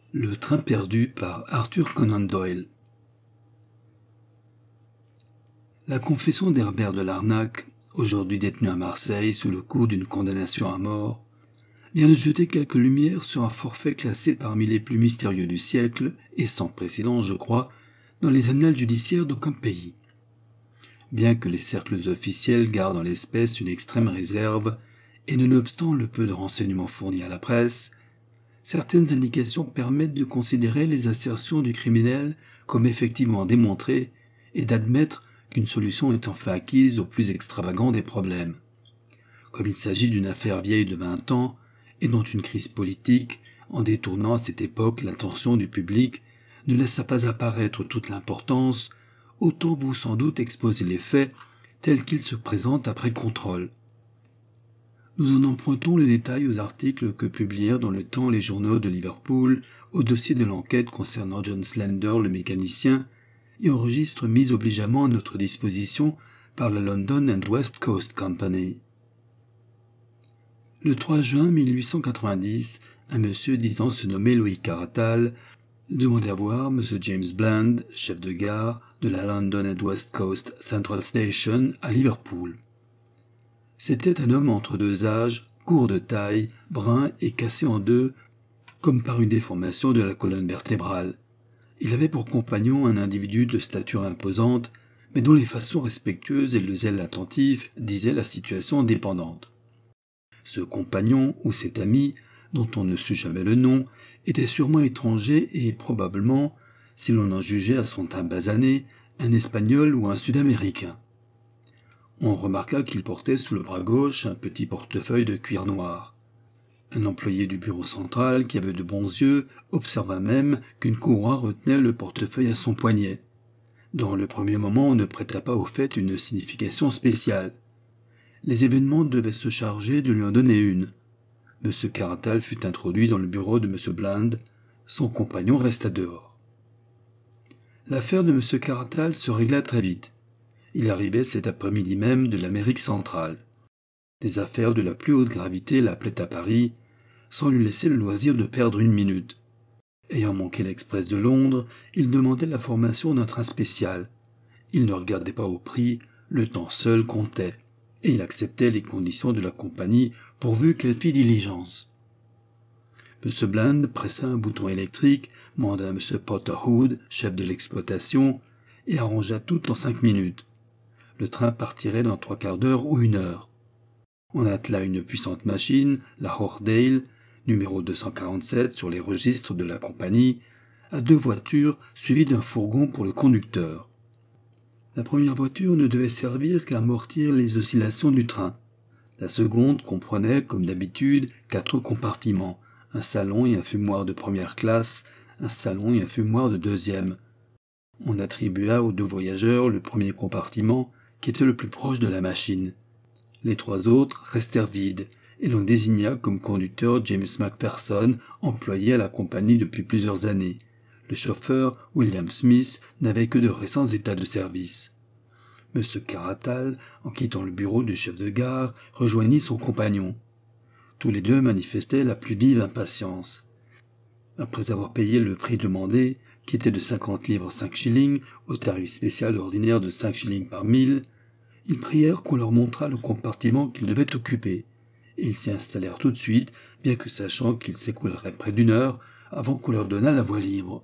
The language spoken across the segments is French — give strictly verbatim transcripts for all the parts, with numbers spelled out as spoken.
Le train perdu par Arthur Conan Doyle. La confession d'Herbert de Larnac, aujourd'hui détenu à Marseille sous le coup d'une condamnation à mort, vient de jeter quelques lumières sur un forfait classé parmi les plus mystérieux du siècle et sans précédent, je crois, dans les annales judiciaires d'aucun pays. Bien que les cercles officiels gardent en l'espèce une extrême réserve, et nonobstant le peu de renseignements fournis à la presse, certaines indications permettent de considérer les assertions du criminel comme effectivement démontrées et d'admettre qu'une solution est enfin acquise au plus extravagant des problèmes. Comme il s'agit d'une affaire vieille de vingt ans et dont une crise politique, en détournant à cette époque l'attention du public, ne laissa pas apparaître toute l'importance, autant vous sans doute exposer les faits tels qu'ils se présentent après contrôle. Nous en empruntons les détails aux articles que publièrent dans le temps les journaux de Liverpool au dossier de l'enquête concernant John Slender le mécanicien et aux registres mis obligeamment à notre disposition par la London and West Coast Company. Le trois juin mille huit cent quatre-vingt-dix, un monsieur disant se nommer Louis Caratal demandait à voir M. James Bland, chef de gare de la London and West Coast Central Station à Liverpool. C'était un homme entre deux âges, court de taille, brun et cassé en deux, comme par une déformation de la colonne vertébrale. Il avait pour compagnon un individu de stature imposante, mais dont les façons respectueuses et le zèle attentif disaient la situation dépendante. Ce compagnon ou cet ami, dont on ne sut jamais le nom, était sûrement étranger et probablement, si l'on en jugeait à son teint basané, un Espagnol ou un Sud-Américain. On remarqua qu'il portait sous le bras gauche un petit portefeuille de cuir noir. Un employé du bureau central, qui avait de bons yeux, observa même qu'une courroie retenait le portefeuille à son poignet. Dans le premier moment, on ne prêta pas au fait une signification spéciale. Les événements devaient se charger de lui en donner une. M. Caratal fut introduit dans le bureau de M. Bland. Son compagnon resta dehors. L'affaire de M. Caratal se régla très vite. Il arrivait cet après-midi même de l'Amérique centrale. Des affaires de la plus haute gravité l'appelaient à Paris, sans lui laisser le loisir de perdre une minute. Ayant manqué l'express de Londres, il demandait la formation d'un train spécial. Il ne regardait pas au prix, le temps seul comptait, et il acceptait les conditions de la compagnie pourvu qu'elle fît diligence. M. Bland pressa un bouton électrique, manda à M. Potterhood, chef de l'exploitation, et arrangea tout en cinq minutes. Le train partirait dans trois quarts d'heure ou une heure. On attela une puissante machine, la Rochdale, numéro deux cent quarante-sept sur les registres de la compagnie, à deux voitures suivies d'un fourgon pour le conducteur. La première voiture ne devait servir qu'à amortir les oscillations du train. La seconde comprenait, comme d'habitude, quatre compartiments, un salon et un fumoir de première classe, un salon et un fumoir de deuxième. On attribua aux deux voyageurs le premier compartiment, qui était le plus proche de la machine. Les trois autres restèrent vides, et l'on désigna comme conducteur James Macpherson, employé à la compagnie depuis plusieurs années. Le chauffeur, William Smith, n'avait que de récents états de service. M. Caratal, en quittant le bureau du chef de gare, rejoignit son compagnon. Tous les deux manifestaient la plus vive impatience. Après avoir payé le prix demandé, qui était de cinquante livres cinq shillings, au tarif spécial ordinaire de cinq shillings par mille, ils prièrent qu'on leur montrât le compartiment qu'ils devaient occuper, et ils s'y installèrent tout de suite, bien que sachant qu'il s'écoulerait près d'une heure avant qu'on leur donnât la voie libre.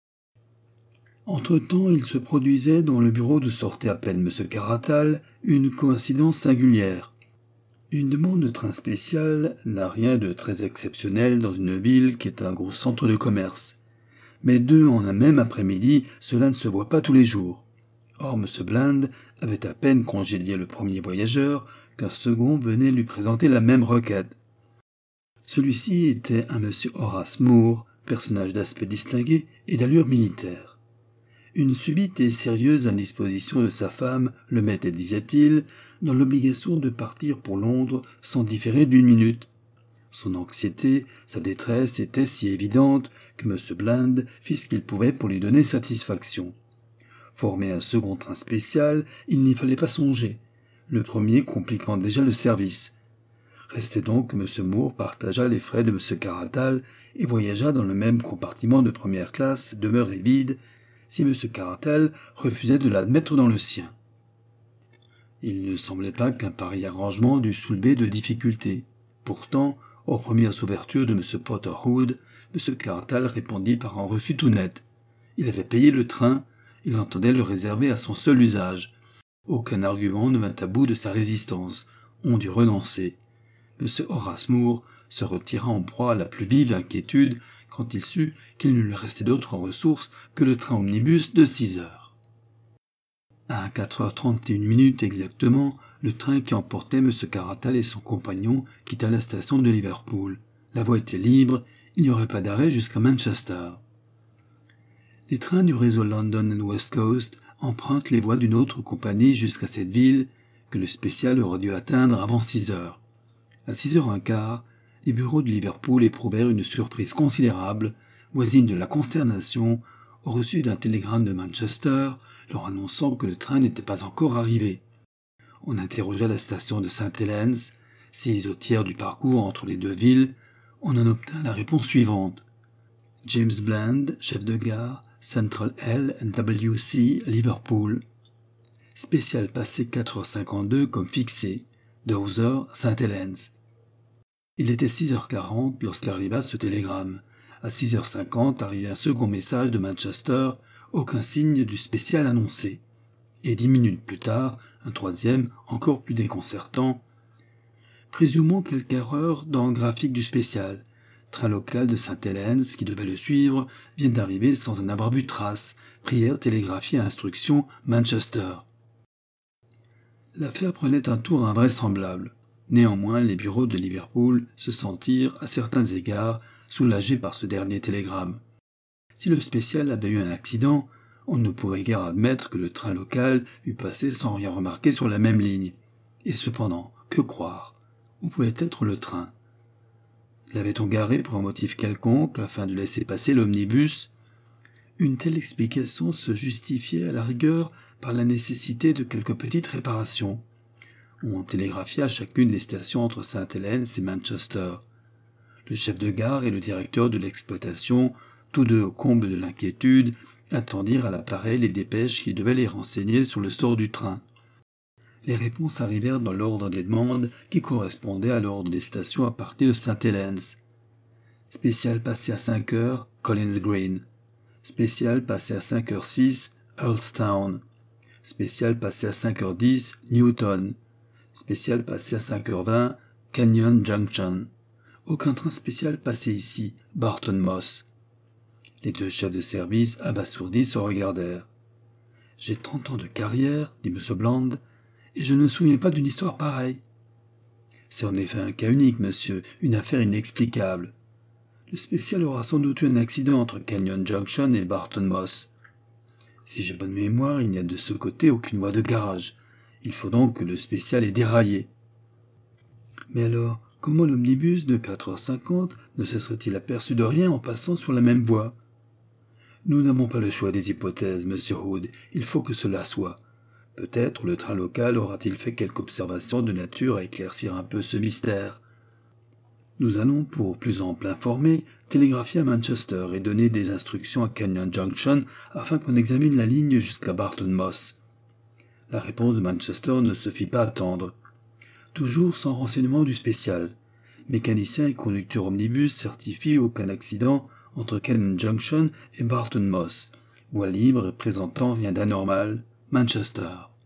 Entre-temps, il se produisait dans le bureau de sortait à peine M. Caratal une coïncidence singulière. Une demande de train spécial n'a rien de très exceptionnel dans une ville qui est un gros centre de commerce. Mais deux en un même après-midi, cela ne se voit pas tous les jours. Or, M. Bland avait à peine congédié le premier voyageur qu'un second venait lui présenter la même requête. Celui-ci était un M. Horace Moore, personnage d'aspect distingué et d'allure militaire. Une subite et sérieuse indisposition de sa femme le mettait, disait-il, dans l'obligation de partir pour Londres sans différer d'une minute. Son anxiété, sa détresse étaient si évidentes que M. Bland fit ce qu'il pouvait pour lui donner satisfaction. Former un second train spécial, il n'y fallait pas songer, le premier compliquant déjà le service. Restait donc que M. Moore partageât les frais de M. Caratal et voyageât dans le même compartiment de première classe, demeuré vide, si M. Caratal refusait de l'admettre dans le sien. Il ne semblait pas qu'un pareil arrangement dût soulever de difficultés. Pourtant, aux premières ouvertures de M. Potterhood, M. Caratal répondit par un refus tout net. Il avait payé le train, il entendait le réserver à son seul usage. Aucun argument ne vint à bout de sa résistance. On dut renoncer. M. Horace Moore se retira en proie à la plus vive inquiétude quand il sut qu'il ne lui restait d'autre ressource que le train omnibus de six heures. À quatre heures trente et une minutes exactement, le train qui emportait M. Caratal et son compagnon quitta la station de Liverpool. La voie était libre, il n'y aurait pas d'arrêt jusqu'à Manchester. Les trains du réseau London and West Coast empruntent les voies d'une autre compagnie jusqu'à cette ville que le spécial aurait dû atteindre avant six heures. À six heures un quart, les bureaux de Liverpool éprouvèrent une surprise considérable, voisine de la consternation, au reçu d'un télégramme de Manchester leur annonçant que le train n'était pas encore arrivé. On interrogea la station de Saint Helens, sise au tiers du parcours entre les deux villes. On en obtint la réponse suivante. James Bland, chef de gare, Central L and W C, Liverpool. Spécial passé quatre heures cinquante-deux comme fixé. Dover, Saint Helens. Il était six heures quarante lorsqu'arriva ce télégramme. À six heures cinquante arriva un second message de Manchester, aucun signe du spécial annoncé. Et dix minutes plus tard, un troisième, encore plus déconcertant. Présumons quelque erreur dans le graphique du spécial. Train local de Saint Helens, qui devait le suivre, vient d'arriver sans en avoir vu trace. Prière télégraphiée à instruction Manchester. L'affaire prenait un tour invraisemblable. Néanmoins, les bureaux de Liverpool se sentirent, à certains égards, soulagés par ce dernier télégramme. Si le spécial avait eu un accident, on ne pouvait guère admettre que le train local eût passé sans rien remarquer sur la même ligne. Et cependant, que croire? Où pouvait être le train? L'avait-on garé pour un motif quelconque afin de laisser passer l'omnibus? Une telle explication se justifiait à la rigueur par la nécessité de quelques petites réparations. On télégraphia à chacune des stations entre Saint Helens et Manchester. Le chef de gare et le directeur de l'exploitation, tous deux au comble de l'inquiétude, attendirent à l'appareil les dépêches qui devaient les renseigner sur le sort du train. Les réponses arrivèrent dans l'ordre des demandes qui correspondait à l'ordre des stations à partir de Saint Helens. Spécial passé à cinq heures, Collins Green. Spécial passé à cinq heures six, Earlstown. Spécial passé à cinq heures dix, Newton. Spécial passé à cinq heures vingt, Canyon Junction. Aucun train spécial passé ici, Barton Moss. Les deux chefs de service, abasourdis, se regardèrent. « J'ai trente ans de carrière, dit M. Bland, et je ne me souviens pas d'une histoire pareille. »« C'est en effet un cas unique, monsieur, une affaire inexplicable. Le spécial aura sans doute eu un accident entre Canyon Junction et Barton Moss. Si j'ai bonne mémoire, il n'y a de ce côté aucune voie de garage. Il faut donc que le spécial ait déraillé. »« Mais alors, comment l'omnibus de quatre heures cinquante ne se serait-il aperçu de rien en passant sur la même voie ? » Nous n'avons pas le choix des hypothèses, monsieur Hood, il faut que cela soit. Peut-être le train local aura-t-il fait quelque observation de nature à éclaircir un peu ce mystère. Nous allons, pour plus ample informer, télégraphier à Manchester et donner des instructions à Canyon Junction afin qu'on examine la ligne jusqu'à Barton Moss. La réponse de Manchester ne se fit pas attendre. Toujours sans renseignement du spécial. Mécanicien et conducteur omnibus certifient aucun accident entre Canyon Junction et Barton Moss. Voie libre et présentant rien d'anormal. Manchester.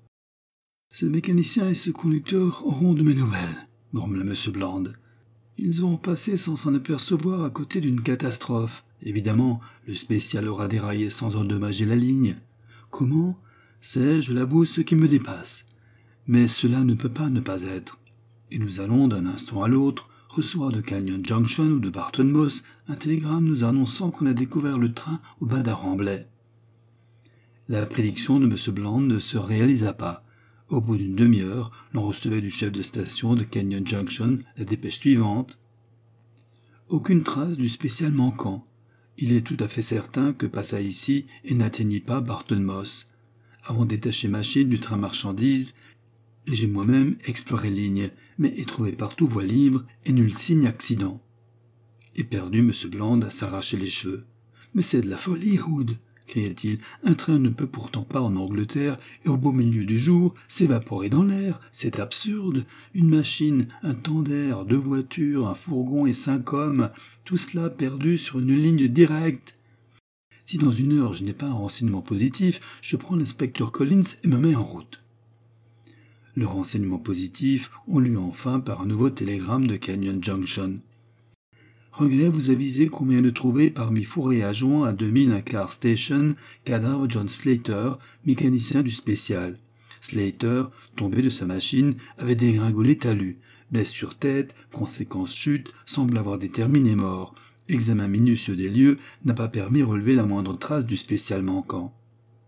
Ce mécanicien et ce conducteur auront de mes nouvelles, grommela M. Bland. Ils auront passé sans s'en apercevoir à côté d'une catastrophe. Évidemment, le spécial aura déraillé sans endommager la ligne. Comment? C'est, je l'avoue, ce qui me dépasse. Mais cela ne peut pas ne pas être. Et nous allons, d'un instant à l'autre, recevoir de Canyon Junction ou de Barton Moss un télégramme nous annonçant qu'on a découvert le train au bas d'Aramblay. La prédiction de M. Bland ne se réalisa pas. Au bout d'une demi-heure, l'on recevait du chef de station de Canyon Junction la dépêche suivante. Aucune trace du spécial manquant. Il est tout à fait certain que passa ici et n'atteignit pas Barton Moss. Avons détaché machine du train marchandises et j'ai moi-même exploré ligne, mais ai trouvé partout voie libre et nul signe accident. Éperdu, M. Bland s'arrachait les cheveux. « Mais c'est de la folie, Hood !» criait-il. « Un train ne peut pourtant pas en Angleterre, et au beau milieu du jour, s'évaporer dans l'air. C'est absurde. Une machine, un temps d'air, deux voitures, un fourgon et cinq hommes, tout cela perdu sur une ligne directe. Si dans une heure je n'ai pas un renseignement positif, je prends l'inspecteur Collins et me mets en route. » Le renseignement positif, on l'eut enfin par un nouveau télégramme de Canyon Junction. Regret vous aviser qu'on vient de trouver parmi fourre et ajoint à deux mille un quart station cadavre John Slater, mécanicien du spécial. Slater, tombé de sa machine, avait dégringolé talus. Blessure tête, conséquence chute, semble avoir déterminé mort. Examen minutieux des lieux n'a pas permis de relever la moindre trace du spécial manquant.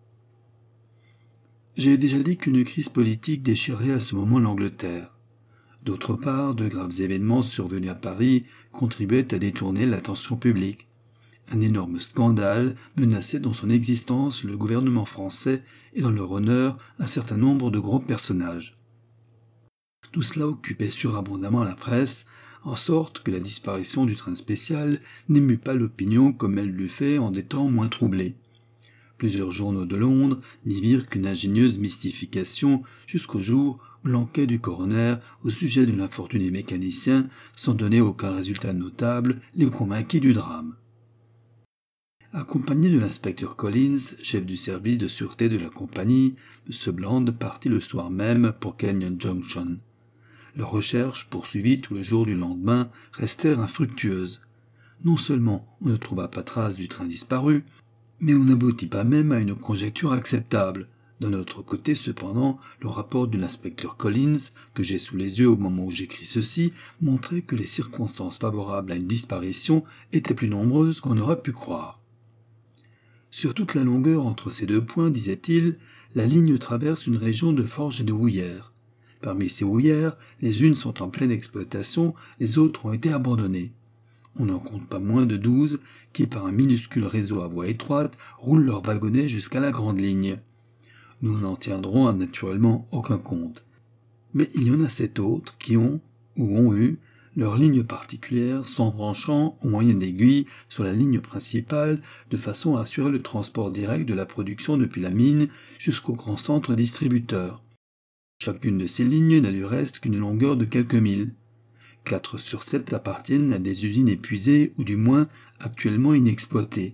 J'ai déjà dit qu'une crise politique déchirait à ce moment l'Angleterre. D'autre part, de graves événements survenus à Paris contribuaient à détourner l'attention publique. Un énorme scandale menaçait dans son existence le gouvernement français et dans leur honneur un certain nombre de gros personnages. Tout cela occupait surabondamment la presse, en sorte que la disparition du train spécial n'émut pas l'opinion comme elle l'eût fait en des temps moins troublés. Plusieurs journaux de Londres n'y virent qu'une ingénieuse mystification jusqu'au jour où l'enquête du coroner au sujet de l'infortuné mécanicien, sans donner aucun résultat notable, les convainquit du drame. Accompagné de l'inspecteur Collins, chef du service de sûreté de la compagnie, M. Bland partit le soir même pour Canyon Junction. Leurs recherches, poursuivies tout le jour du lendemain, restèrent infructueuses. Non seulement on ne trouva pas trace du train disparu, mais on n'aboutit pas même à une conjecture acceptable. D'un autre côté, cependant, le rapport de l'inspecteur Collins, que j'ai sous les yeux au moment où j'écris ceci, montrait que les circonstances favorables à une disparition étaient plus nombreuses qu'on aurait pu croire. Sur toute la longueur entre ces deux points, disait-il, la ligne traverse une région de forges et de houillères. Parmi ces houillères, les unes sont en pleine exploitation, les autres ont été abandonnées. On n'en compte pas moins de douze qui, par un minuscule réseau à voie étroite, roulent leurs wagonnets jusqu'à la grande ligne. Nous n'en tiendrons naturellement aucun compte. Mais il y en a sept autres qui ont, ou ont eu, leur ligne particulière s'embranchant au moyen d'aiguilles sur la ligne principale de façon à assurer le transport direct de la production depuis la mine jusqu'au grand centre distributeur. Chacune de ces lignes n'a du reste qu'une longueur de quelques milles. Quatre sur sept appartiennent à des usines épuisées ou du moins actuellement inexploitées.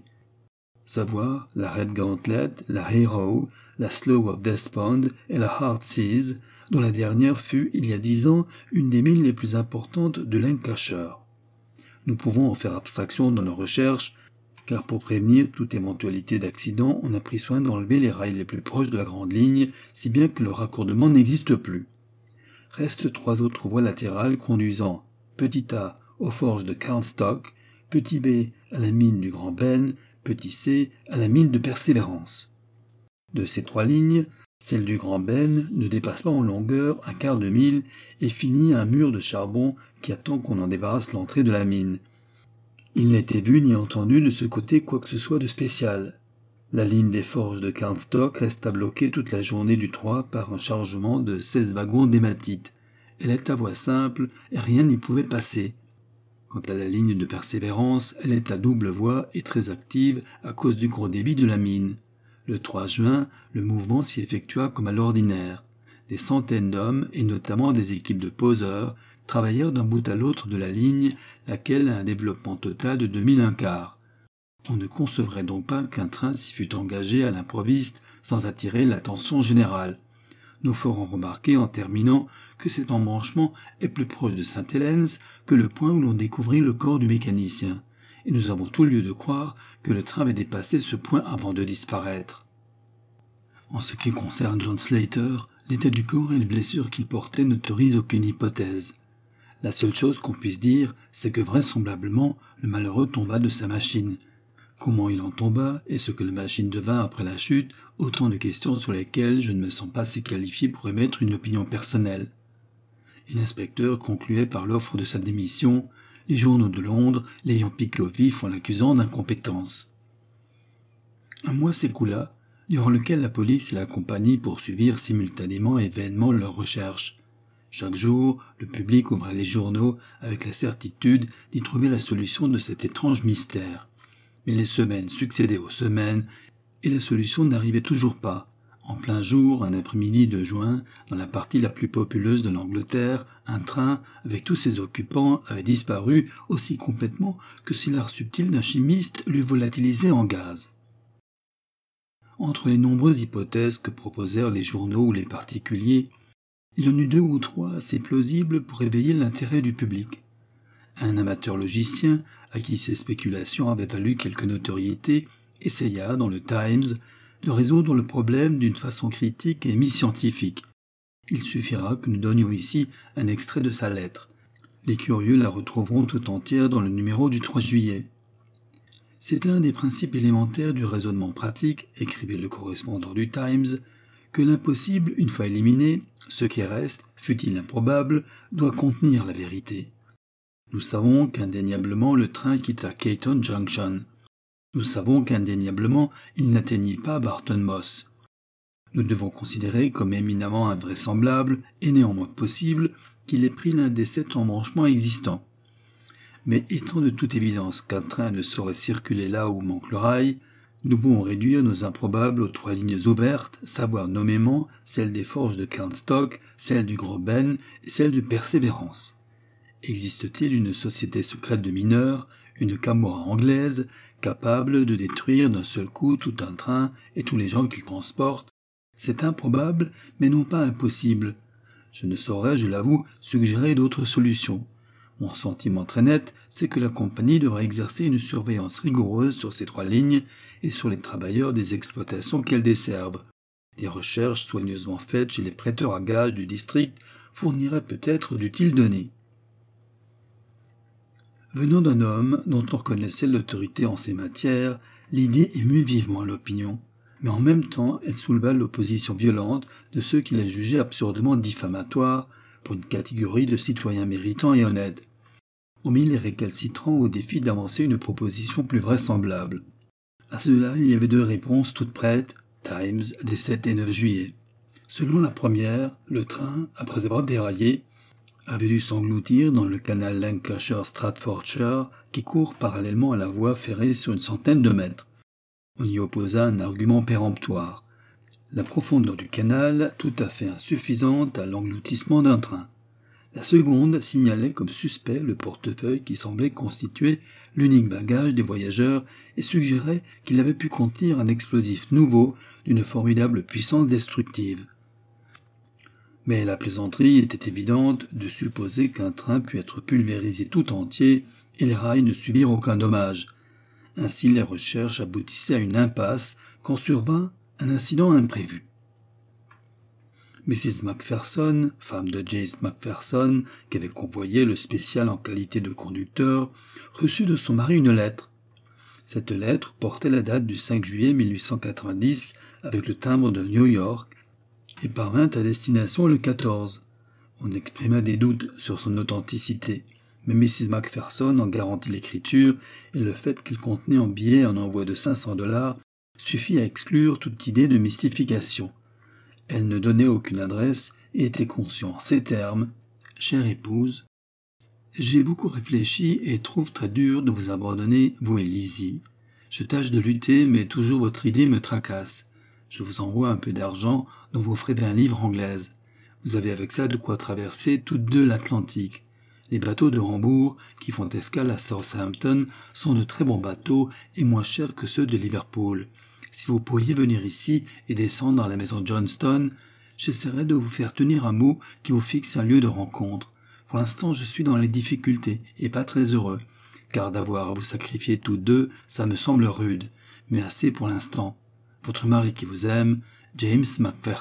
Savoir la Red Gauntlet, la Hero, la Slough of Despond et la Heartsease, dont la dernière fut, il y a dix ans, une des mines les plus importantes de Lancashire. Nous pouvons en faire abstraction dans nos recherches, car pour prévenir toute éventualité d'accident, on a pris soin d'enlever les rails les plus proches de la grande ligne, si bien que le raccordement n'existe plus. Restent trois autres voies latérales conduisant petit A aux forges de Carnstock, petit B à la mine du Grand Ben, petit C à la mine de Persévérance. De ces trois lignes, celle du Grand Ben ne dépasse pas en longueur un quart de mille et finit à un mur de charbon qui attend qu'on en débarrasse l'entrée de la mine. Il n'a été vu ni entendu de ce côté quoi que ce soit de spécial. La ligne des forges de Carnstock resta bloquée toute la journée du trois par un chargement de seize wagons d'hématite. Elle est à voie simple et rien n'y pouvait passer. Quant à la ligne de Persévérance, elle est à double voie et très active à cause du gros débit de la mine. Le trois juin, le mouvement s'y effectua comme à l'ordinaire. Des centaines d'hommes, et notamment des équipes de poseurs, travaillèrent d'un bout à l'autre de la ligne, laquelle a un développement total de deux mille un quart. On ne concevrait donc pas qu'un train s'y fût engagé à l'improviste sans attirer l'attention générale. Nous ferons remarquer en terminant que cet embranchement est plus proche de Saint-Hélen's que le point où l'on découvrit le corps du mécanicien, et nous avons tout lieu de croire que le train avait dépassé ce point avant de disparaître. En ce qui concerne John Slater, l'état du corps et les blessures qu'il portait n'autorisent aucune hypothèse. La seule chose qu'on puisse dire, c'est que vraisemblablement le malheureux tomba de sa machine. Comment il en tomba et ce que la machine devint après la chute, autant de questions sur lesquelles je ne me sens pas assez qualifié pour émettre une opinion personnelle. Et l'inspecteur concluait par l'offre de sa démission, les journaux de Londres l'ayant piqué au vif en l'accusant d'incompétence. Un mois s'écoula, durant lequel la police et la compagnie poursuivirent simultanément et vainement leurs recherches. Chaque jour, le public ouvrait les journaux avec la certitude d'y trouver la solution de cet étrange mystère. Mais les semaines succédaient aux semaines, et la solution n'arrivait toujours pas. En plein jour, un après-midi de juin, dans la partie la plus populeuse de l'Angleterre, un train, avec tous ses occupants, avait disparu aussi complètement que si l'art subtil d'un chimiste l'eût volatilisé en gaz. Entre les nombreuses hypothèses que proposèrent les journaux ou les particuliers, il y en eut deux ou trois assez plausibles pour éveiller l'intérêt du public. Un amateur logicien, à qui ces spéculations avaient valu quelque notoriété, essaya, dans le Times, de résoudre le problème d'une façon critique et mi-scientifique. Il suffira que nous donnions ici un extrait de sa lettre. Les curieux la retrouveront tout entière dans le numéro du trois juillet. C'est un des principes élémentaires du raisonnement pratique, écrivait le correspondant du Times, que l'impossible, une fois éliminé, ce qui reste, fût-il improbable, doit contenir la vérité. Nous savons qu'indéniablement le train quitta Caton Junction. Nous savons qu'indéniablement il n'atteignit pas Barton Moss. Nous devons considérer comme éminemment invraisemblable, et néanmoins possible, qu'il ait pris l'un des sept embranchements existants. Mais étant de toute évidence qu'un train ne saurait circuler là où manque le rail, nous pouvons réduire nos improbables aux trois lignes ouvertes, savoir nommément celle des forges de Kernstock, celle du Gros Ben et celle de Persévérance. Existe-t-il une société secrète de mineurs, une Camorra anglaise, capable de détruire d'un seul coup tout un train et tous les gens qu'il transporte? C'est improbable, mais non pas impossible. Je ne saurais, je l'avoue, suggérer d'autres solutions. Mon sentiment très net, c'est que la compagnie devra exercer une surveillance rigoureuse sur ces trois lignes et sur les travailleurs des exploitations qu'elles desservent. Des recherches soigneusement faites chez les prêteurs à gages du district fourniraient peut-être d'utiles données. Venant d'un homme dont on reconnaissait l'autorité en ces matières, l'idée émut vivement l'opinion, mais en même temps elle souleva l'opposition violente de ceux qui la jugeaient absurdement diffamatoire pour une catégorie de citoyens méritants et honnêtes. On mit les récalcitrants au défi d'avancer une proposition plus vraisemblable. À cela, il y avait deux réponses toutes prêtes, Times, des sept et neuf juillet. Selon la première, le train, après avoir déraillé, avait dû s'engloutir dans le canal Lancashire-Stratfordshire qui court parallèlement à la voie ferrée sur une centaine de mètres. On y opposa un argument péremptoire. La profondeur du canal tout à fait insuffisante à l'engloutissement d'un train. La seconde signalait comme suspect le portefeuille qui semblait constituer l'unique bagage des voyageurs et suggérait qu'il avait pu contenir un explosif nouveau d'une formidable puissance destructive. Mais la plaisanterie était évidente de supposer qu'un train pût être pulvérisé tout entier et les rails ne subirent aucun dommage. Ainsi les recherches aboutissaient à une impasse quand survint un incident imprévu. Missus Macpherson, femme de James Macpherson, qui avait convoyé le spécial en qualité de conducteur, reçut de son mari une lettre. Cette lettre portait la date du cinq juillet mille huit cent quatre-vingt-dix avec le timbre de New York et parvint à destination le quatorze. On exprima des doutes sur son authenticité, mais Missus Macpherson en garantit l'écriture et le fait qu'il contenait en billets un envoi de cinq cents dollars suffit à exclure toute idée de mystification. Elle ne donnait aucune adresse et était conçue en ces termes. « Chère épouse, j'ai beaucoup réfléchi et trouve très dur de vous abandonner, vous et Lizzie. Je tâche de lutter, mais toujours votre idée me tracasse. Je vous envoie un peu d'argent dont vous ferez d'un livre anglaise. Vous avez avec ça de quoi traverser toutes deux l'Atlantique. Les bateaux de Hambourg qui font escale à Southampton sont de très bons bateaux et moins chers que ceux de Liverpool. Si vous pourriez venir ici et descendre à la maison Johnston, j'essaierai de vous faire tenir un mot qui vous fixe un lieu de rencontre. Pour l'instant, je suis dans les difficultés et pas très heureux, car d'avoir à vous sacrifier tous deux, ça me semble rude, mais assez pour l'instant. Votre mari qui vous aime, James Macpherson. »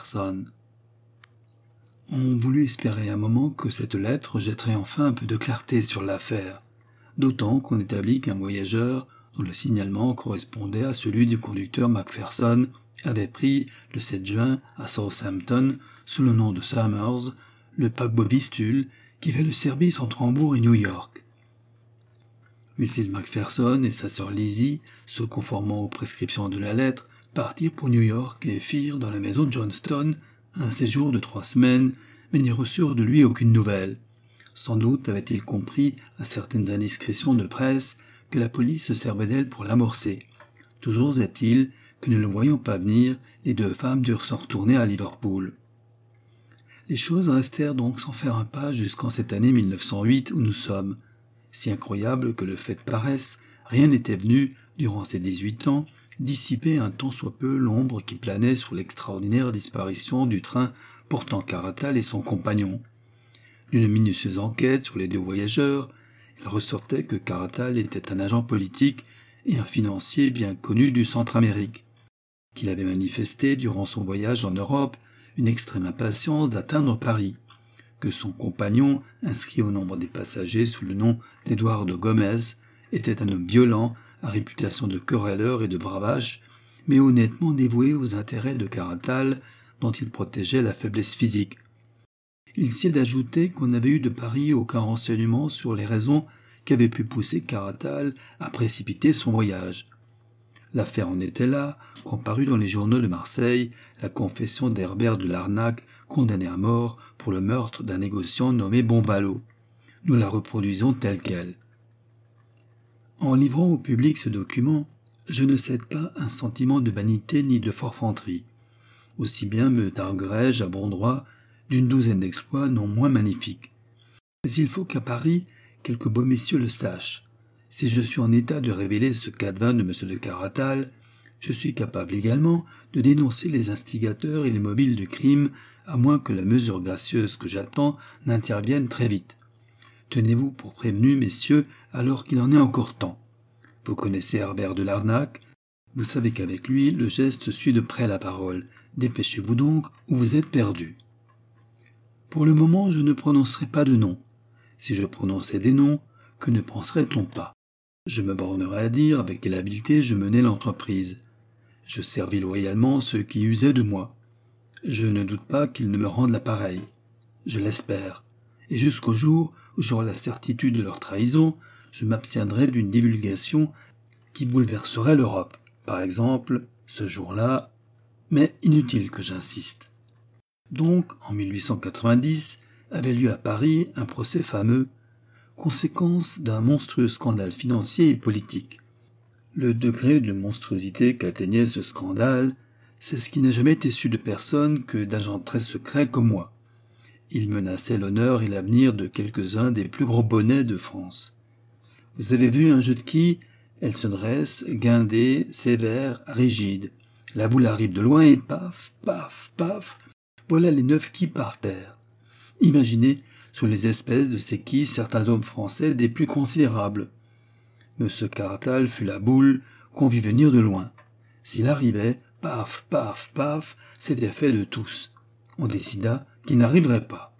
On voulut espérer un moment que cette lettre jetterait enfin un peu de clarté sur l'affaire, d'autant qu'on établit qu'un voyageur, dont le signalement correspondait à celui du conducteur Macpherson, avait pris, le sept juin, à Southampton, sous le nom de Summers, le paquebot Vistule, qui fait le service entre Hambourg et New York. Missus Macpherson et sa sœur Lizzie, se conformant aux prescriptions de la lettre, partirent pour New York et firent dans la maison de Johnston un séjour de trois semaines, mais n'y reçurent de lui aucune nouvelle. Sans doute avait-il compris, à certaines indiscrétions de presse, que la police se servait d'elle pour l'amorcer. Toujours est-il que, ne le voyant pas venir, les deux femmes durent s'en retourner à Liverpool. Les choses restèrent donc sans faire un pas jusqu'en cette année mille neuf cent huit où nous sommes. Si incroyable que le fait paraisse, rien n'était venu, durant ces dix-huit ans, dissiper un tant soit peu l'ombre qui planait sur l'extraordinaire disparition du train portant Caratal et son compagnon. D'une minutieuse enquête sur les deux voyageurs, il ressortait que Caratal était un agent politique et un financier bien connu du Centre-Amérique, qu'il avait manifesté durant son voyage en Europe une extrême impatience d'atteindre Paris, que son compagnon, inscrit au nombre des passagers sous le nom d'Eduardo Gomez, était un homme violent, à réputation de querelleur et de bravache, mais honnêtement dévoué aux intérêts de Caratal, dont il protégeait la faiblesse physique. Il s'y est d'ajouter qu'on n'avait eu de Paris aucun renseignement sur les raisons qui avaient pu pousser Caratal à précipiter son voyage. L'affaire en était là, quand parut dans les journaux de Marseille la confession d'Herbert de Larnac, condamné à mort pour le meurtre d'un négociant nommé Bomballot. Nous la reproduisons telle qu'elle. En livrant au public ce document, je ne cède pas un sentiment de vanité ni de forfanterie. Aussi bien me targuerais-je à bon droit d'une douzaine d'exploits non moins magnifiques. Mais il faut qu'à Paris, quelques beaux messieurs le sachent. Si je suis en état de révéler ce cadavre de M. de Caratal, je suis capable également de dénoncer les instigateurs et les mobiles du crime, à moins que la mesure gracieuse que j'attends n'intervienne très vite. Tenez-vous pour prévenus, messieurs, alors qu'il en est encore temps. Vous connaissez Herbert de Larnac, vous savez qu'avec lui, le geste suit de près la parole. Dépêchez-vous donc, ou vous êtes perdus. Pour le moment, je ne prononcerai pas de nom. Si je prononçais des noms, que ne penserait-on pas? Je me bornerai à dire avec quelle habileté je menais l'entreprise. Je servis loyalement ceux qui usaient de moi. Je ne doute pas qu'ils ne me rendent la pareille. Je l'espère. Et jusqu'au jour où j'aurai la certitude de leur trahison, je m'abstiendrai d'une divulgation qui bouleverserait l'Europe. Par exemple, ce jour-là, mais inutile que j'insiste. Donc, en mille huit cent quatre-vingt-dix, avait lieu à Paris un procès fameux, conséquence d'un monstrueux scandale financier et politique. Le degré de monstruosité qu'atteignait ce scandale, c'est ce qui n'a jamais été su de personne que d'agents très secrets comme moi. Il menaçait l'honneur et l'avenir de quelques-uns des plus gros bonnets de France. Vous avez vu un jeu de quilles? Elle se dresse, guindée, sévère, rigide. La boule arrive de loin et paf, paf, paf, voilà les neuf quilles par terre. Imaginez sur les espèces de ces quilles certains hommes français des plus considérables. Monsieur Caratal fut la boule qu'on vit venir de loin. S'il arrivait, paf, paf, paf, c'était fait de tous. On décida qu'il n'arriverait pas.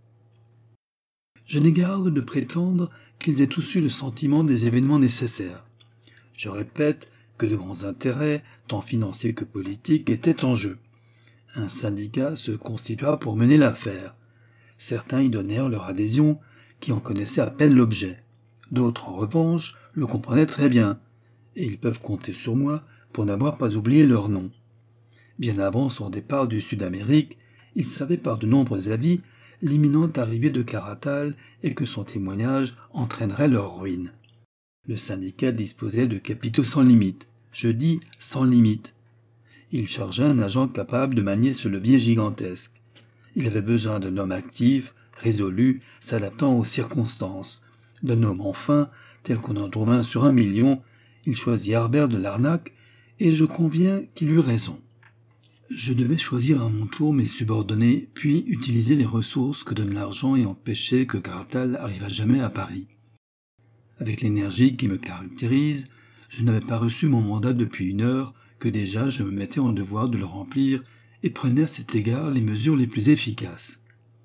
Je n'ai garde de prétendre qu'ils aient tous eu le sentiment des événements nécessaires. Je répète que de grands intérêts, tant financiers que politiques, étaient en jeu. Un syndicat se constitua pour mener l'affaire. Certains y donnèrent leur adhésion, qui en connaissaient à peine l'objet. D'autres, en revanche, le comprenaient très bien, et ils peuvent compter sur moi pour n'avoir pas oublié leur nom. Bien avant son départ du Sud-Amérique, ils savaient par de nombreux avis l'imminente arrivée de Caratal et que son témoignage entraînerait leur ruine. Le syndicat disposait de capitaux sans limite. Je dis sans limite. Il chargeait un agent capable de manier ce levier gigantesque. Il avait besoin d'un homme actif, résolu, s'adaptant aux circonstances. D'un homme enfin, tel qu'on en trouve un sur un million. Il choisit Herbert de Larnac, et je conviens qu'il eut raison. Je devais choisir à mon tour mes subordonnés, puis utiliser les ressources que donne l'argent et empêcher que Caratal arrivât jamais à Paris. Avec l'énergie qui me caractérise, je n'avais pas reçu mon mandat depuis une heure, que déjà je me mettais en devoir de le remplir et prenais à cet égard les mesures les plus efficaces.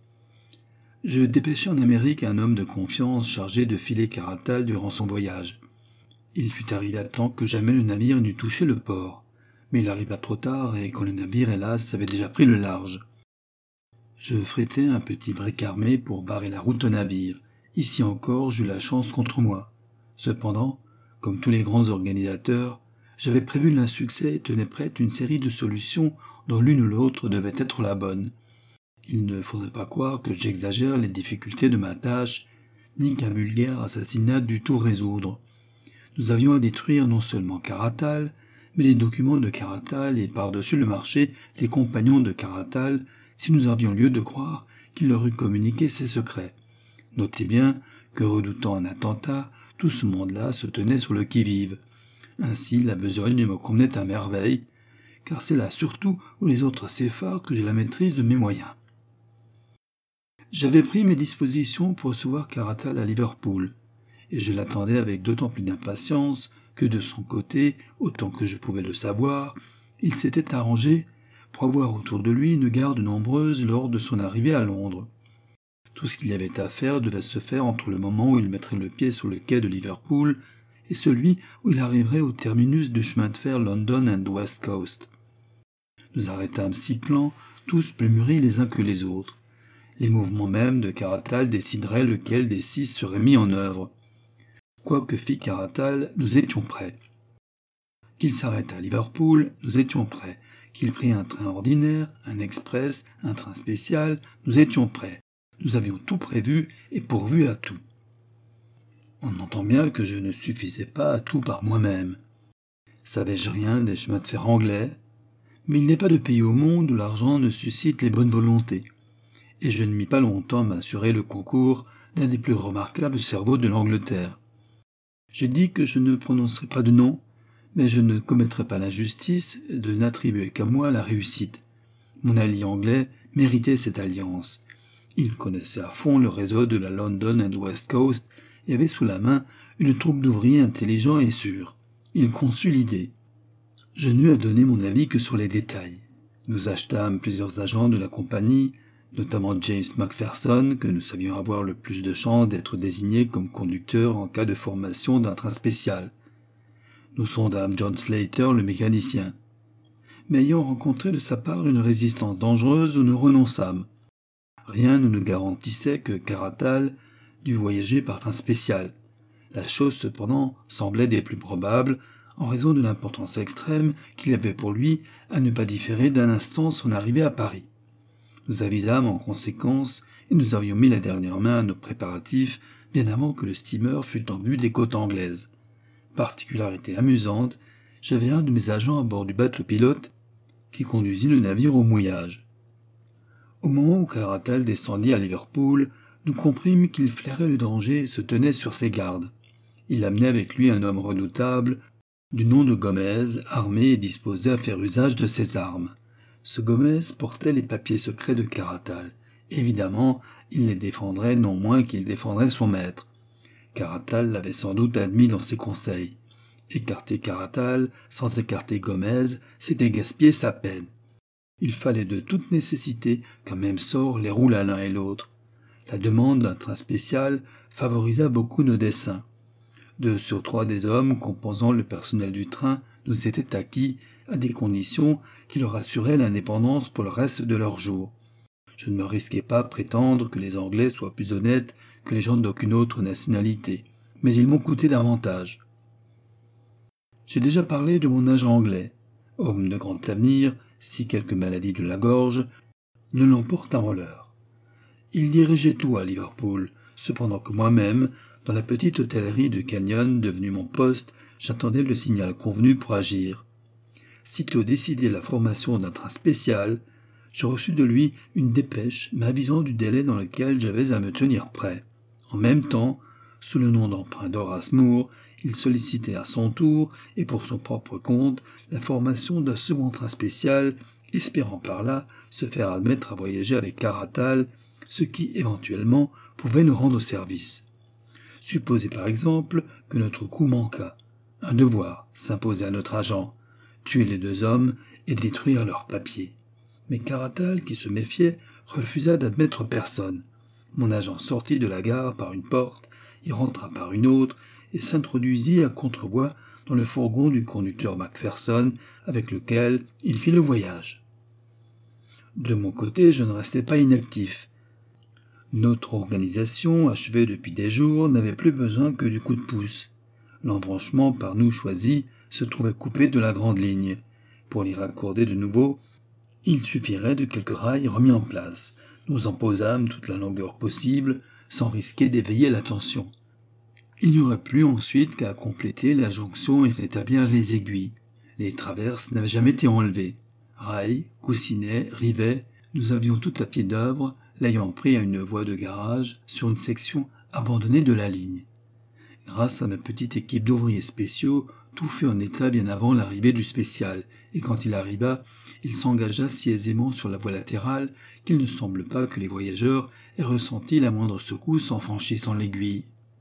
Je dépêchai en Amérique un homme de confiance chargé de filer Caratal durant son voyage. Il fut arrivé à temps que jamais le navire n'eût touché le port, mais il arriva trop tard et quand le navire, hélas, avait déjà pris le large. Je frétai un petit brick armé pour barrer la route au navire. Ici encore, j'eus la chance contre moi. Cependant, comme tous les grands organisateurs, j'avais prévu l'insuccès et tenais prête une série de solutions dont l'une ou l'autre devait être la bonne. Il ne faudrait pas croire que j'exagère les difficultés de ma tâche, ni qu'un vulgaire assassinat dût tout résoudre. Nous avions à détruire non seulement Caratal, mais les documents de Caratal et par-dessus le marché les compagnons de Caratal, si nous avions lieu de croire qu'il leur eût communiqué ses secrets. Notez bien que, redoutant un attentat, tout ce monde-là se tenait sur le qui-vive. Ainsi, la besogne me convenait à merveille, car c'est là surtout où les autres s'effarent que j'ai la maîtrise de mes moyens. J'avais pris mes dispositions pour recevoir Caratal à Liverpool, et je l'attendais avec d'autant plus d'impatience que de son côté, autant que je pouvais le savoir, il s'était arrangé pour avoir autour de lui une garde nombreuse lors de son arrivée à Londres. Tout ce qu'il y avait à faire devait se faire entre le moment où il mettrait le pied sur le quai de Liverpool et celui où il arriverait au terminus du chemin de fer London and West Coast. Nous arrêtâmes six plans, tous plus mûris les uns que les autres. Les mouvements mêmes de Caratal décideraient lequel des six serait mis en œuvre. Quoi que fit Caratal, nous étions prêts. Qu'il s'arrêtât à Liverpool, nous étions prêts. Qu'il prît un train ordinaire, un express, un train spécial, nous étions prêts. Nous avions tout prévu et pourvu à tout. On entend bien que je ne suffisais pas à tout par moi-même. Savais-je rien des chemins de fer anglais? Mais il n'est pas de pays au monde où l'argent ne suscite les bonnes volontés. Et je ne mis pas longtemps à m'assurer le concours d'un des plus remarquables cerveaux de l'Angleterre. J'ai dit que je ne prononcerai pas de nom, mais je ne commettrai pas l'injustice de n'attribuer qu'à moi la réussite. Mon allié anglais méritait cette alliance. Il connaissait à fond le réseau de la London and West Coast et avait sous la main une troupe d'ouvriers intelligents et sûrs. Il conçut l'idée. Je n'eus à donner mon avis que sur les détails. Nous achetâmes plusieurs agents de la compagnie, notamment James Macpherson, que nous savions avoir le plus de chances d'être désigné comme conducteur en cas de formation d'un train spécial. Nous sondâmes John Slater, le mécanicien. Mais ayant rencontré de sa part une résistance dangereuse, nous renonçâmes. Rien ne nous garantissait que Caratal dût voyager par train spécial. La chose, cependant, semblait des plus probables, en raison de l'importance extrême qu'il avait pour lui à ne pas différer d'un instant son arrivée à Paris. Nous avisâmes en conséquence, et nous avions mis la dernière main à nos préparatifs bien avant que le steamer fût en vue des côtes anglaises. Particularité amusante, j'avais un de mes agents à bord du bateau pilote qui conduisit le navire au mouillage. Au moment où Caratal descendit à Liverpool, nous comprîmes qu'il flairait le danger et se tenait sur ses gardes. Il amenait avec lui un homme redoutable, du nom de Gomez, armé et disposé à faire usage de ses armes. Ce Gomez portait les papiers secrets de Caratal. Évidemment, il les défendrait non moins qu'il défendrait son maître. Caratal l'avait sans doute admis dans ses conseils. Écarter Caratal, sans écarter Gomez, c'était gaspiller sa peine. Il fallait de toute nécessité qu'un même sort les roule à l'un et l'autre. La demande d'un train spécial favorisa beaucoup nos desseins. Deux sur trois des hommes composant le personnel du train nous étaient acquis à des conditions qui leur assuraient l'indépendance pour le reste de leurs jours. Je ne me risquais pas à prétendre que les Anglais soient plus honnêtes que les gens d'aucune autre nationalité, mais ils m'ont coûté davantage. J'ai déjà parlé de mon agent anglais, homme de grand avenir, si quelque maladie de la gorge ne l'emporte en voleur. Il dirigeait tout à Liverpool, cependant que moi-même, dans la petite hôtellerie de Canyon devenue mon poste, j'attendais le signal convenu pour agir. Sitôt décidé la formation d'un train spécial, je reçus de lui une dépêche m'avisant du délai dans lequel j'avais à me tenir prêt. En même temps, sous le nom d'emprunt d'Horace Moore, il sollicitait à son tour, et pour son propre compte, la formation d'un second train spécial, espérant par là se faire admettre à voyager avec Caratal, ce qui, éventuellement, pouvait nous rendre service. Supposez par exemple que notre coup manquât. Un devoir s'imposait à notre agent, tuer les deux hommes et détruire leurs papiers. Mais Caratal, qui se méfiait, refusa d'admettre personne. Mon agent sortit de la gare par une porte, y rentra par une autre, et s'introduisit à contrevoix dans le fourgon du conducteur Macpherson, avec lequel il fit le voyage. De mon côté, je ne restais pas inactif. Notre organisation, achevée depuis des jours, n'avait plus besoin que du coup de pouce. L'embranchement par nous choisi se trouvait coupé de la grande ligne. Pour l'y raccorder de nouveau, il suffirait de quelques rails remis en place. Nous en posâmes toute la longueur possible, sans risquer d'éveiller l'attention. Il n'y aurait plus ensuite qu'à compléter la jonction et rétablir les aiguilles. Les traverses n'avaient jamais été enlevées. Rails, coussinets, rivets, nous avions tout à pied d'œuvre, l'ayant pris à une voie de garage sur une section abandonnée de la ligne. Grâce à ma petite équipe d'ouvriers spéciaux, tout fut en état bien avant l'arrivée du spécial, et quand il arriva, il s'engagea si aisément sur la voie latérale qu'il ne semble pas que les voyageurs aient ressenti la moindre secousse en franchissant l'aiguille.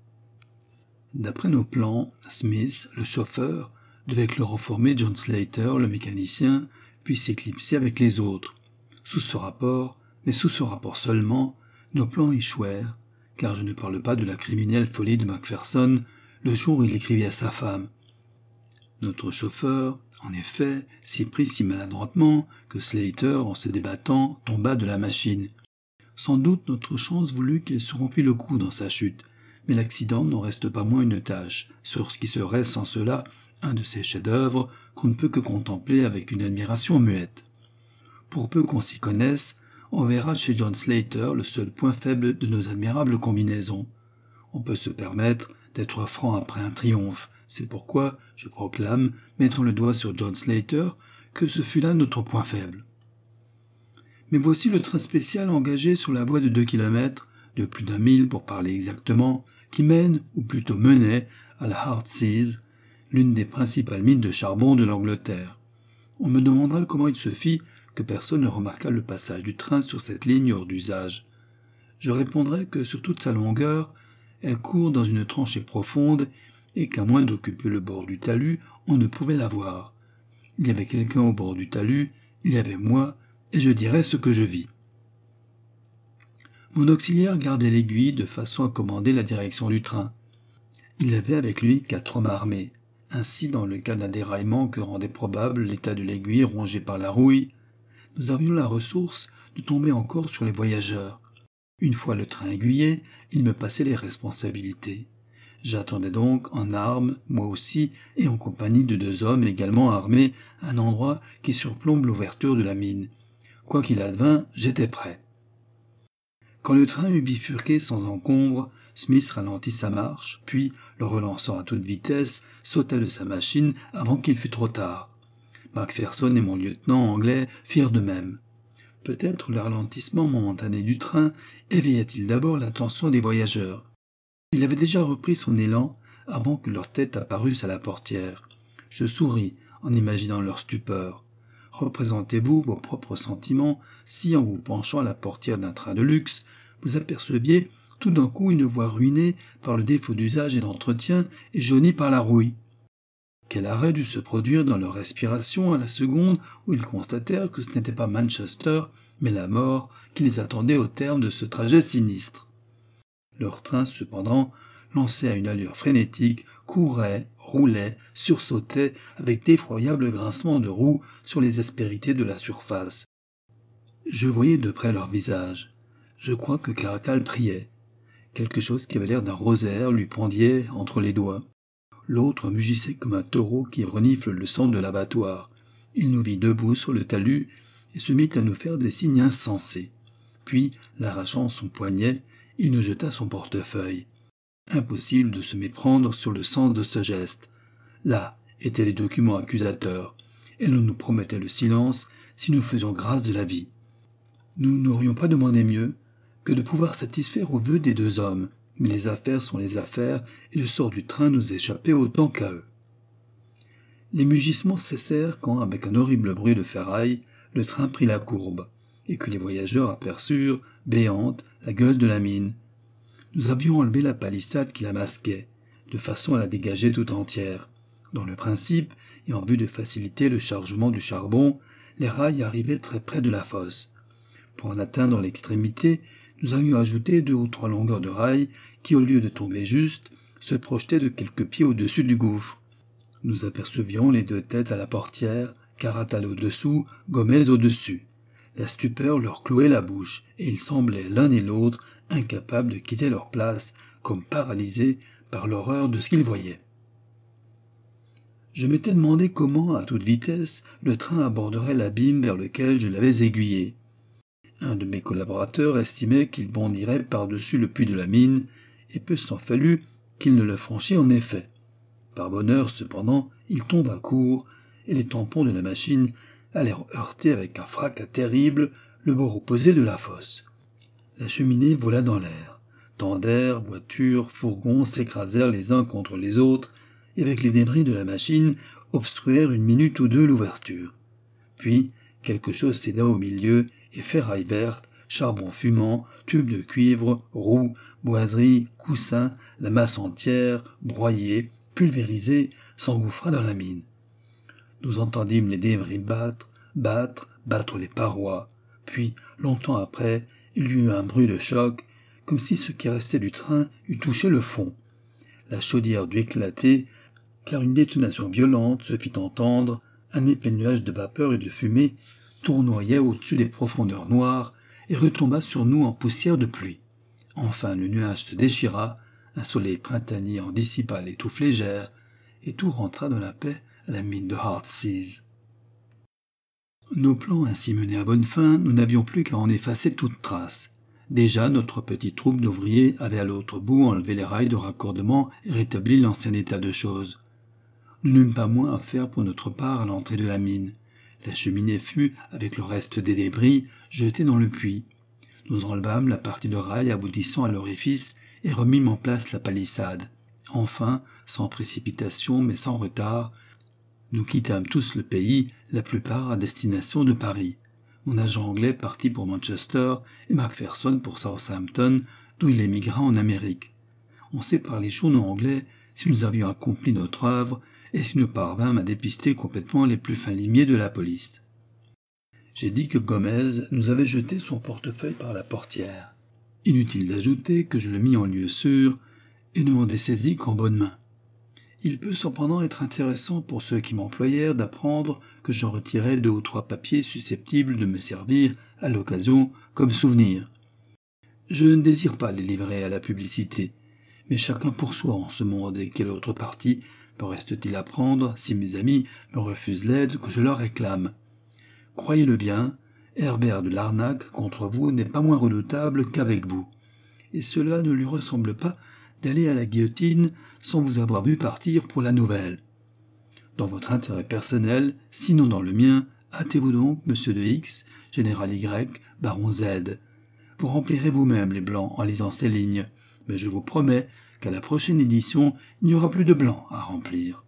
D'après nos plans, Smith, le chauffeur, devait chloroformer John Slater, le mécanicien, puis s'éclipser avec les autres. Sous ce rapport, mais sous ce rapport seulement, nos plans échouèrent, car je ne parle pas de la criminelle folie de Macpherson le jour où il écrivit à sa femme. Notre chauffeur, en effet, s'y prit si maladroitement que Slater, en se débattant, tomba de la machine. Sans doute notre chance voulut qu'il se rompît le cou dans sa chute, mais l'accident n'en reste pas moins une tâche, sur ce qui serait sans cela un de ces chefs-d'œuvre qu'on ne peut que contempler avec une admiration muette. Pour peu qu'on s'y connaisse, on verra chez John Slater le seul point faible de nos admirables combinaisons. On peut se permettre d'être franc après un triomphe. C'est pourquoi, je proclame, mettons le doigt sur John Slater, que ce fut là notre point faible. Mais voici le train spécial engagé sur la voie de deux kilomètres, de plus d'un mille pour parler exactement, qui mène, ou plutôt menait, à la Heartsease, l'une des principales mines de charbon de l'Angleterre. On me demandera comment il se fit que personne ne remarqua le passage du train sur cette ligne hors d'usage. Je répondrai que sur toute sa longueur, elle court dans une tranchée profonde et qu'à moins d'occuper le bord du talus, on ne pouvait la voir. Il y avait quelqu'un au bord du talus, il y avait moi, et je dirais ce que je vis. Mon auxiliaire gardait l'aiguille de façon à commander la direction du train. Il avait avec lui quatre hommes armés. Ainsi, dans le cas d'un déraillement que rendait probable l'état de l'aiguille rongée par la rouille, nous avions la ressource de tomber encore sur les voyageurs. Une fois le train aiguillé, il me passait les responsabilités. J'attendais donc en armes, moi aussi, et en compagnie de deux hommes également armés, à un endroit qui surplombe l'ouverture de la mine. Quoi qu'il advînt, j'étais prêt. Quand le train eut bifurqué sans encombre, Smith ralentit sa marche, puis, le relançant à toute vitesse, sauta de sa machine avant qu'il fût trop tard. Macpherson et mon lieutenant anglais firent de même. Peut-être le ralentissement momentané du train éveilla-t-il d'abord l'attention des voyageurs. Il avait déjà repris son élan avant que leur tête apparusse à la portière. Je souris en imaginant leur stupeur. Représentez-vous vos propres sentiments si, en vous penchant à la portière d'un train de luxe, vous aperceviez tout d'un coup une voie ruinée par le défaut d'usage et d'entretien et jaunie par la rouille. Quel arrêt dut se produire dans leur respiration à la seconde où ils constatèrent que ce n'était pas Manchester, mais la mort qui les attendait au terme de ce trajet sinistre. Leur train, cependant, lancé à une allure frénétique, courait, roulait, sursautait avec d'effroyables grincements de roues sur les aspérités de la surface. Je voyais de près leur visage. Je crois que Caracal priait. Quelque chose qui avait l'air d'un rosaire lui pendait entre les doigts. L'autre mugissait comme un taureau qui renifle le sang de l'abattoir. Il nous vit debout sur le talus et se mit à nous faire des signes insensés. Puis, l'arrachant son poignet, il nous jeta son portefeuille. Impossible de se méprendre sur le sens de ce geste. Là étaient les documents accusateurs, et l'on nous promettait le silence si nous faisions grâce de la vie. Nous n'aurions pas demandé mieux que de pouvoir satisfaire aux vœux des deux hommes, mais les affaires sont les affaires, et le sort du train nous échappait autant qu'à eux. Les mugissements cessèrent quand, avec un horrible bruit de ferraille, le train prit la courbe, et que les voyageurs aperçurent, béante, la gueule de la mine. Nous avions enlevé la palissade qui la masquait, de façon à la dégager tout entière. Dans le principe, et en vue de faciliter le chargement du charbon, les rails arrivaient très près de la fosse. Pour en atteindre l'extrémité, nous avions ajouté deux ou trois longueurs de rails qui, au lieu de tomber juste, se projetaient de quelques pieds au-dessus du gouffre. Nous apercevions les deux têtes à la portière, Caratal au-dessous, Gomez au-dessus. La stupeur leur clouait la bouche, et ils semblaient l'un et l'autre incapables de quitter leur place, comme paralysés par l'horreur de ce qu'ils voyaient. Je m'étais demandé comment, à toute vitesse, le train aborderait l'abîme vers lequel je l'avais aiguillé. Un de mes collaborateurs estimait qu'il bondirait par-dessus le puits de la mine, et peu s'en fallut qu'il ne le franchît en effet. Par bonheur, cependant, il tombe à court, et les tampons de la machine allèrent heurter avec un fracas terrible le bord opposé de la fosse. La cheminée vola dans l'air. Tenders, voitures, fourgons s'écrasèrent les uns contre les autres, et avec les débris de la machine obstruèrent une minute ou deux l'ouverture. Puis, quelque chose céda au milieu, et ferraille verte, charbon fumant, tubes de cuivre, roues, boiseries, coussins, la masse entière, broyée, pulvérisée, s'engouffra dans la mine. Nous entendîmes les débris battre, battre, battre les parois. Puis, longtemps après, il y eut un bruit de choc, comme si ce qui restait du train eût touché le fond. La chaudière dut éclater, car une détonation violente se fit entendre, un épais nuage de vapeur et de fumée tournoya au-dessus des profondeurs noires et retomba sur nous en poussière de pluie. Enfin le nuage se déchira, un soleil printanier en dissipa les touffes légères, et tout rentra dans la paix à la mine de Heartsease. Nos plans ainsi menés à bonne fin, nous n'avions plus qu'à en effacer toute trace. Déjà, notre petite troupe d'ouvriers avait à l'autre bout enlevé les rails de raccordement et rétabli l'ancien état de choses. Nous n'eûmes pas moins à faire pour notre part à l'entrée de la mine. La cheminée fut, avec le reste des débris, jetée dans le puits. Nous enlevâmes la partie de rail aboutissant à l'orifice et remîmes en place la palissade. Enfin, sans précipitation mais sans retard, nous quittâmes tous le pays, la plupart à destination de Paris. Mon agent anglais partit pour Manchester et Macpherson pour Southampton, d'où il émigra en Amérique. On sait par les journaux anglais si nous avions accompli notre œuvre et si nous parvînmes à dépister complètement les plus fins limiers de la police. J'ai dit que Gomez nous avait jeté son portefeuille par la portière. Inutile d'ajouter que je le mis en lieu sûr et ne m'en dessaisis qu'en bonne main. Il peut cependant être intéressant pour ceux qui m'employèrent d'apprendre que j'en retirais deux ou trois papiers susceptibles de me servir, à l'occasion, comme souvenir. Je ne désire pas les livrer à la publicité, mais chacun pour soi en ce monde, et quelle autre partie me reste-t-il à prendre si mes amis me refusent l'aide que je leur réclame? Croyez-le bien, Herbert de Larnac contre vous n'est pas moins redoutable qu'avec vous, et cela ne lui ressemble pas d'aller à la guillotine sans vous avoir vu partir pour la nouvelle. Dans votre intérêt personnel, sinon dans le mien, hâtez-vous donc, monsieur de X, général Y, baron Z. Vous remplirez vous-même les blancs en lisant ces lignes, mais je vous promets qu'à la prochaine édition, il n'y aura plus de blancs à remplir.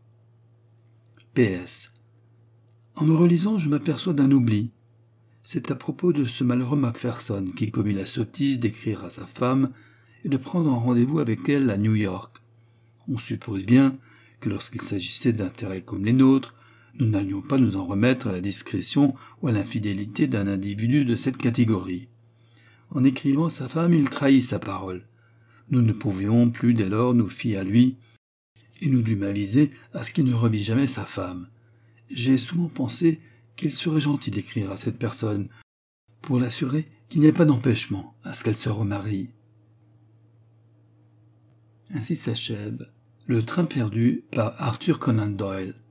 P S. En me relisant, je m'aperçois d'un oubli. C'est à propos de ce malheureux Macpherson qui commit la sottise d'écrire à sa femme et de prendre un rendez-vous avec elle à New York. On suppose bien que lorsqu'il s'agissait d'intérêts comme les nôtres, nous n'allions pas nous en remettre à la discrétion ou à l'infidélité d'un individu de cette catégorie. En écrivant sa femme, il trahit sa parole. Nous ne pouvions plus dès lors nous fier à lui, et nous dûmes aviser à ce qu'il ne revît jamais sa femme. J'ai souvent pensé qu'il serait gentil d'écrire à cette personne, pour l'assurer qu'il n'y ait pas d'empêchement à ce qu'elle se remarie. Ainsi s'achève Le Train perdu par Arthur Conan Doyle.